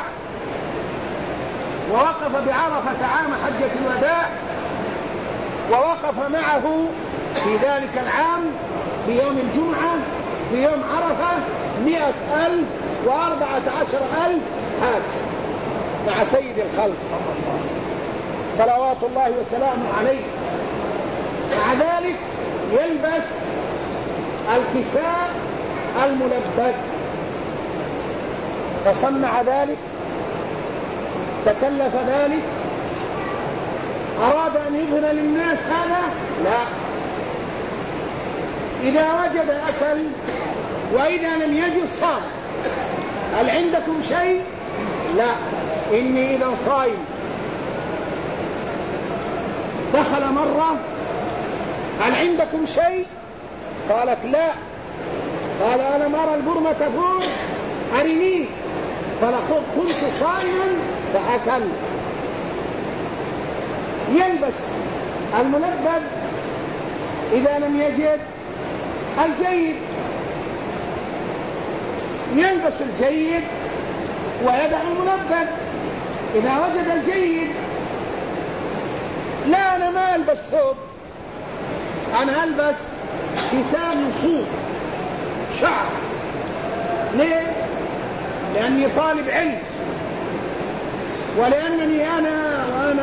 ووقف بعرفة عام حجة الوداع، ووقف معه في ذلك العام في يوم الجمعة في يوم عرفة 114,000 حاج مع سيد الخلق صلوات الله وسلامه عليه. مع ذلك يلبس الكساء الملبد. فصنع ذلك، تكلف ذلك، أراد أن يظهر للناس هذا؟ لا. إذا وجد أكل، وإذا لم يجد صام. هل عندكم شيء؟ لا، إني إذا صائم. دخل مرة: هل عندكم شيء؟ قالت لا. قال: ألم أرى البرمة تفور؟ أرني. فلقد كنت صائما فأكل. يلبس الملبد إذا لم يجد الجيد، يلبس الجيد ويدع الملبد إذا وجد الجيد. لا، أنا ما ألبس ثوب، أنا ألبس كساء من صوف شعر. ليه؟ لأني طالب علم، ولأنني أنا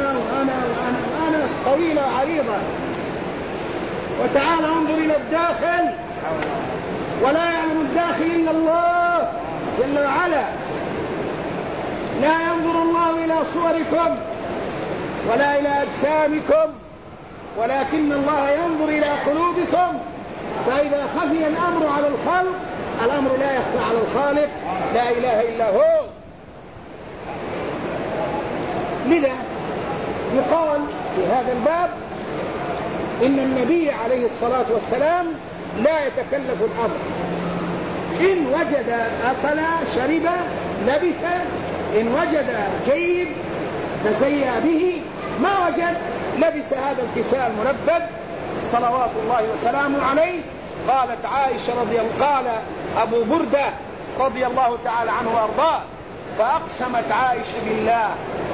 طويلة عريضة. وتعالى انظر إلى الداخل، ولا يعلم الداخل إلا الله جل وعلا. لا ينظر الله إلى صوركم ولا إلى أجسامكم، ولكن الله ينظر إلى قلوبكم. فإذا خفي الأمر على الخلق، الأمر لا يخفى على الخالق لا إله إلا هو. لذا يقال في هذا الباب إن النبي عليه الصلاة والسلام لا يتكلف الأمر، إن وجد أكل شرب لبس، إن وجد جيد تزيى به، ما وجد لبس هذا الكساء الملبد صلوات الله وسلامه عليه. قالت عائشة قال أبو بردة رضي الله تعالى عنه وأرضاه: فأقسمت عائشة بالله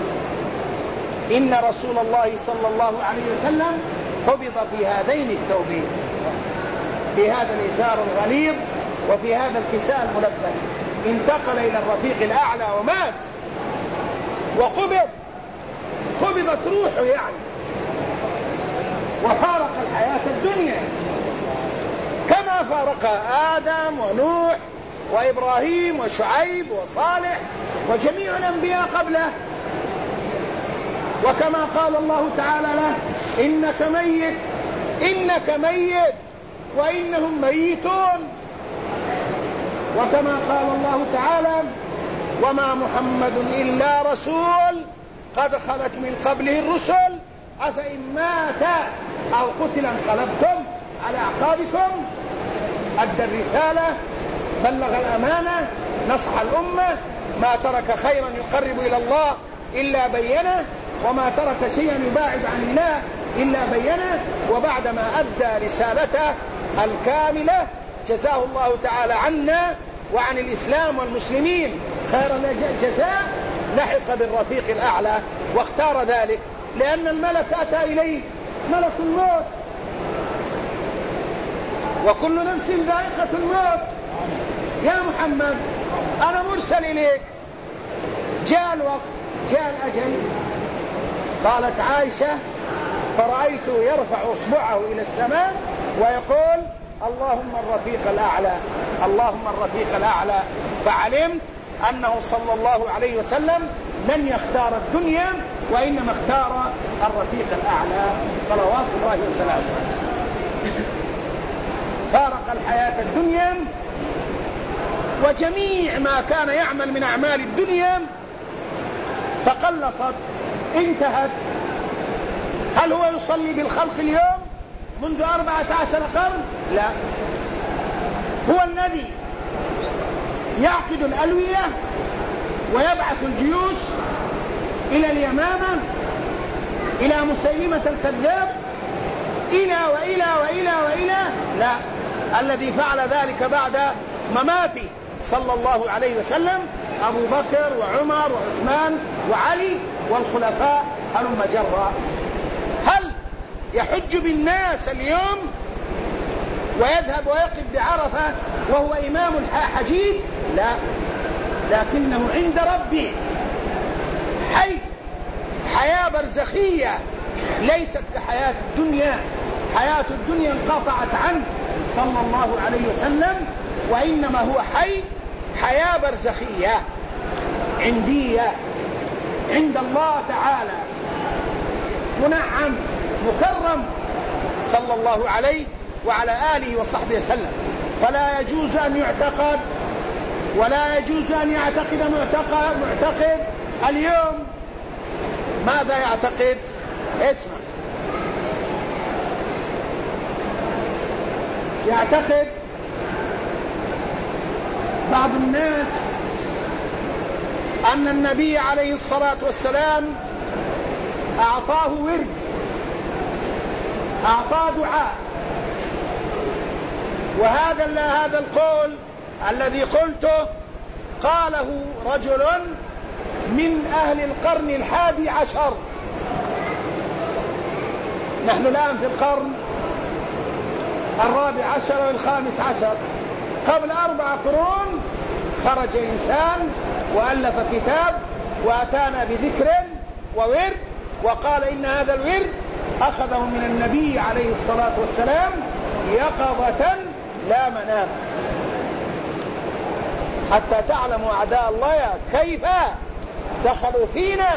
إن رسول الله صلى الله عليه وسلم قبض في هذين الثوبين، في هذا الإزار الغليظ وفي هذا الكساء الملبد، انتقل إلى الرفيق الأعلى ومات قبضت روحه يعني، وفارق الحياة الدنيا كما فارق آدم ونوح وإبراهيم وشعيب وصالح وجميع الأنبياء قبله. وكما قال الله تعالى له: إنك ميت وإنهم ميتون. وكما قال الله تعالى: وما محمد إلا رسول قد خلت من قبله الرسل أفإن مات أو قتل انقلبتم على أعقابكم. أدى الرسالة، بلغ الأمانة، نصح الأمة، ما ترك خيرا يقرب إلى الله إلا بينه، وما ترك شيئا يباعد عن الله إلا بينه. وبعدما أدى رسالته الكاملة جزاه الله تعالى عنا وعن الإسلام والمسلمين خير الجزاء، لحق بالرفيق الأعلى، واختار ذلك لأن الملك أتى إليه، ملك الموت، وكل نفس ذائقة الموت. يا محمد أنا مرسل إليك، جاء الوقت، جاء الأجل. قالت عائشة: فرأيته يرفع أصبعه إلى السماء ويقول: اللهم الرفيق الأعلى، اللهم الرفيق الأعلى. فعلمت أنه صلى الله عليه وسلم لن يختار الدنيا، وإنما اختار الرفيق الأعلى صلوات الله وسلامه. فارق الحياة الدنيا وجميع ما كان يعمل من أعمال الدنيا تقلصت، انتهت. هل هو يصلي بالخلق اليوم منذ 14 قرن؟ لا، هو الذي يعقد الألوية ويبعث الجيوش إلى اليمامة، إلى مسيلمة الكذاب، إلى وإلى وإلى وإلى. لا، الذي فعل ذلك بعد مماته صلى الله عليه وسلم أبو بكر وعمر وعثمان وعلي والخلفاء هلم جرا. هل يحج بالناس اليوم ويذهب ويقف بعرفة وهو إمام الحجيج؟ لا، لكنه عند ربي حي، حياة برزخية ليست كحياة الدنيا. حياة الدنيا انقطعت عنه صلى الله عليه وسلم، وإنما هو حي، حياة برزخية عندية عند الله تعالى، منعم مكرم صلى الله عليه وعلى آله وصحبه وسلم. فلا يجوز أن يعتقد، ولا يجوز أن يعتقد معتقد اليوم. ماذا يعتقد؟ اسمع، يعتقد بعض الناس أن النبي عليه الصلاة والسلام أعطاه ورد، أعطاه دعاء. هذا القول الذي قلته قاله رجل من أهل القرن 11. نحن الآن في القرن 14 وال15. قبل 4 قرون خرج إنسان وألف كتاب وأتانا بذكر وورد، وقال إن هذا الورد أخذه من النبي عليه الصلاة والسلام يقظة لا منام، حتى تعلموا أعداء الله كيف دخلوا فينا،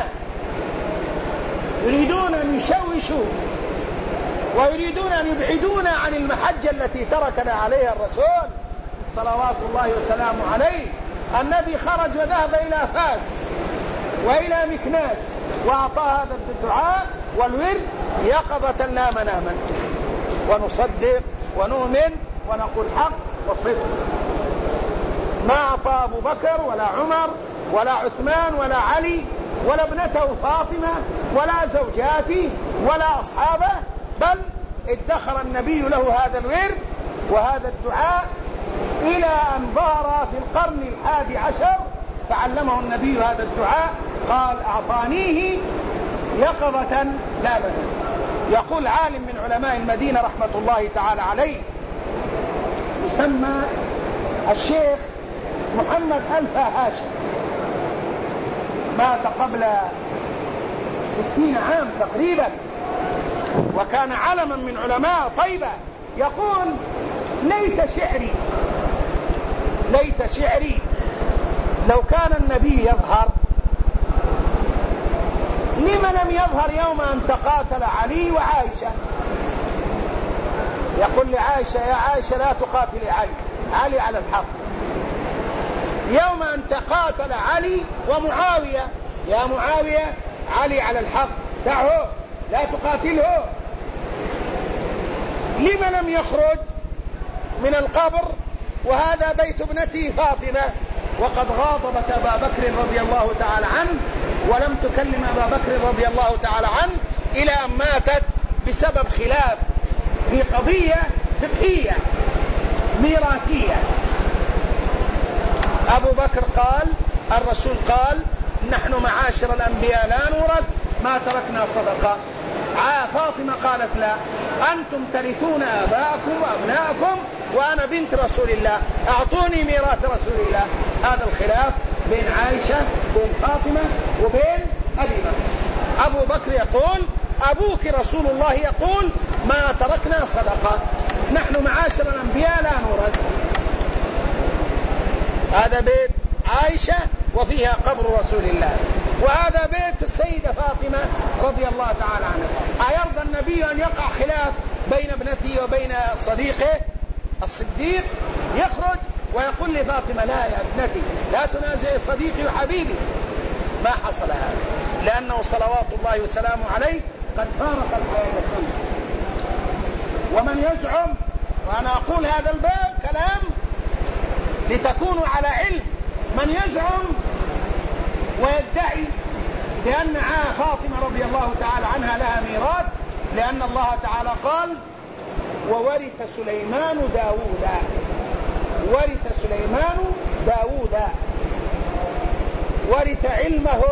يريدون أن يشوشوا ويريدون أن يبعدونا عن المحجة التي تركنا عليها الرسول صلوات الله وسلامه عليه. النبي خرج وذهب إلى فاس وإلى مكناس وأعطى هذا الدعاء والورد يقظة لا مناما، ونصدق ونؤمن ونقول حق وصدق. ما أعطى أبو بكر ولا عمر ولا عثمان ولا علي ولا ابنته فاطمة ولا زوجاته ولا أصحابه، بل ادخر النبي له هذا الورد وهذا الدعاء إلى أن ظهر في القرن 11 فعلمه النبي هذا الدعاء، قال أعطانيه يقظة لا منام. يقول عالم من علماء المدينة رحمة الله تعالى عليه يسمى الشيخ محمد ألفا هاشم، مات قبل 60 عام تقريبا، وكان علما من علماء طيبة. يقول ليت شعري لو كان النبي يظهر، لما لم يظهر يوم أن تقاتل علي وعائشة؟ يقول لعائشة يا عائشة لا تقاتل علي على الحق. يوم أن تقاتل علي ومعاوية، يا معاوية علي على الحق دعه لا تقاتله. لما لم يخرج من القبر وهذا بيت ابنته فاطمة وقد غاضبت أبا بكر رضي الله تعالى عنه ولم تكلم أبا بكر رضي الله تعالى عنه إلى أن ماتت بسبب خلاف في قضية فقهية ميراثية. أبو بكر قال الرسول قال نحن معاشر الأنبياء لا نورث ما تركنا صدقة. فاطمة قالت لا، أنتم ترثون آباءكم وأبناءكم وأنا بنت رسول الله، أعطوني ميراث رسول الله. هذا الخلاف بين عائشة بين فاطمة وبين أبي بكر. أبو بكر يقول أبوك رسول الله يقول ما تركنا صدقة، نحن معاشر الأنبياء لا نورث. هذا بيت عائشة وفيها قبر رسول الله، وهذا بيت السيدة فاطمة رضي الله تعالى عنها. أيرضى النبي أن يقع خلاف بين ابنته وبين صديقه الصديق يخرج ويقول لفاطمة لا يا ابنتي لا تنازعي صديقي وحبيبي؟ ما حصل هذا، لأنه صلوات الله وسلامه عليه قد فارق الحياة الدنيا. ومن يزعم، وأنا أقول هذا الباب كلام لتكونوا على علم، من يزعم ويدعي بأن فاطمة رضي الله تعالى عنها لها ميراث، لأن الله تعالى قال وورث سليمان داوودا، ورث سليمان داوودا، ورث علمه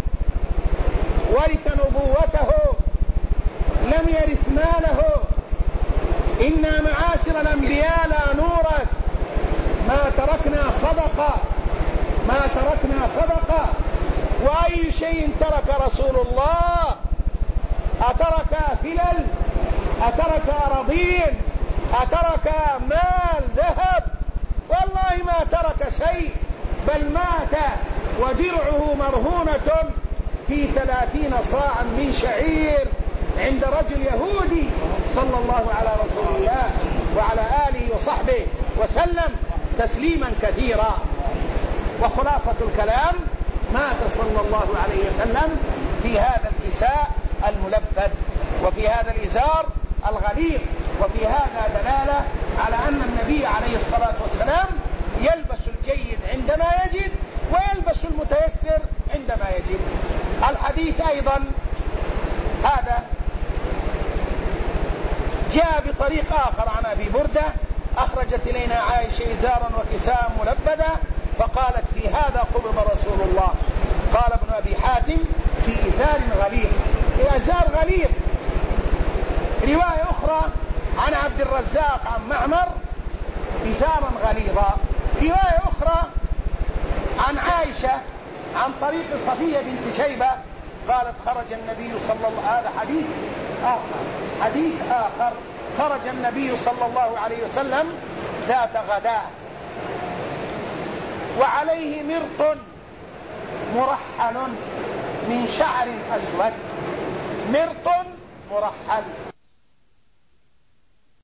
ورث نبوته، لم يرث ماله. إنا معاشر الأنبياء لا نورث ما تركنا صدقة، ما تركنا صدقة. وأي شيء ترك رسول الله؟ أترك فلل؟ أترك أراضين؟ أترك مال ذهب؟ والله ما ترك شيء، بل مات ودرعه مرهونة في 30 صاعا من شعير عند رجل يهودي صلى الله على رسول الله وعلى آله وصحبه وسلم تسليما كثيرا. وخلاصة الكلام مات صلى الله عليه وسلم في هذا الكساء الملبد وفي هذا الإزار الغليظ. وفي هذا دلالة على أن النبي عليه الصلاة والسلام يلبس الجيد عندما يجد ويلبس المتيسر عندما يجد. الحديث أيضا هذا جاء بطريق آخر عن أبي بردة أخرجت إلينا عائشة إزارا وكساء ملبدا فقالت في هذا قبض رسول الله. قال ابن أبي حاتم في إزار غليظ، في إزار غليظ. رواية أخرى عن عبد الرزاق عن معمر إزارا غليظا. رواية أخرى عن عائشة عن طريق صفية بنت شيبة قالت خرج النبي صلى الله هذا حديث آخر خرج النبي صلى الله عليه وسلم ذات غداء وعليه مرط مرحل من شعر أسود، مرط مرحل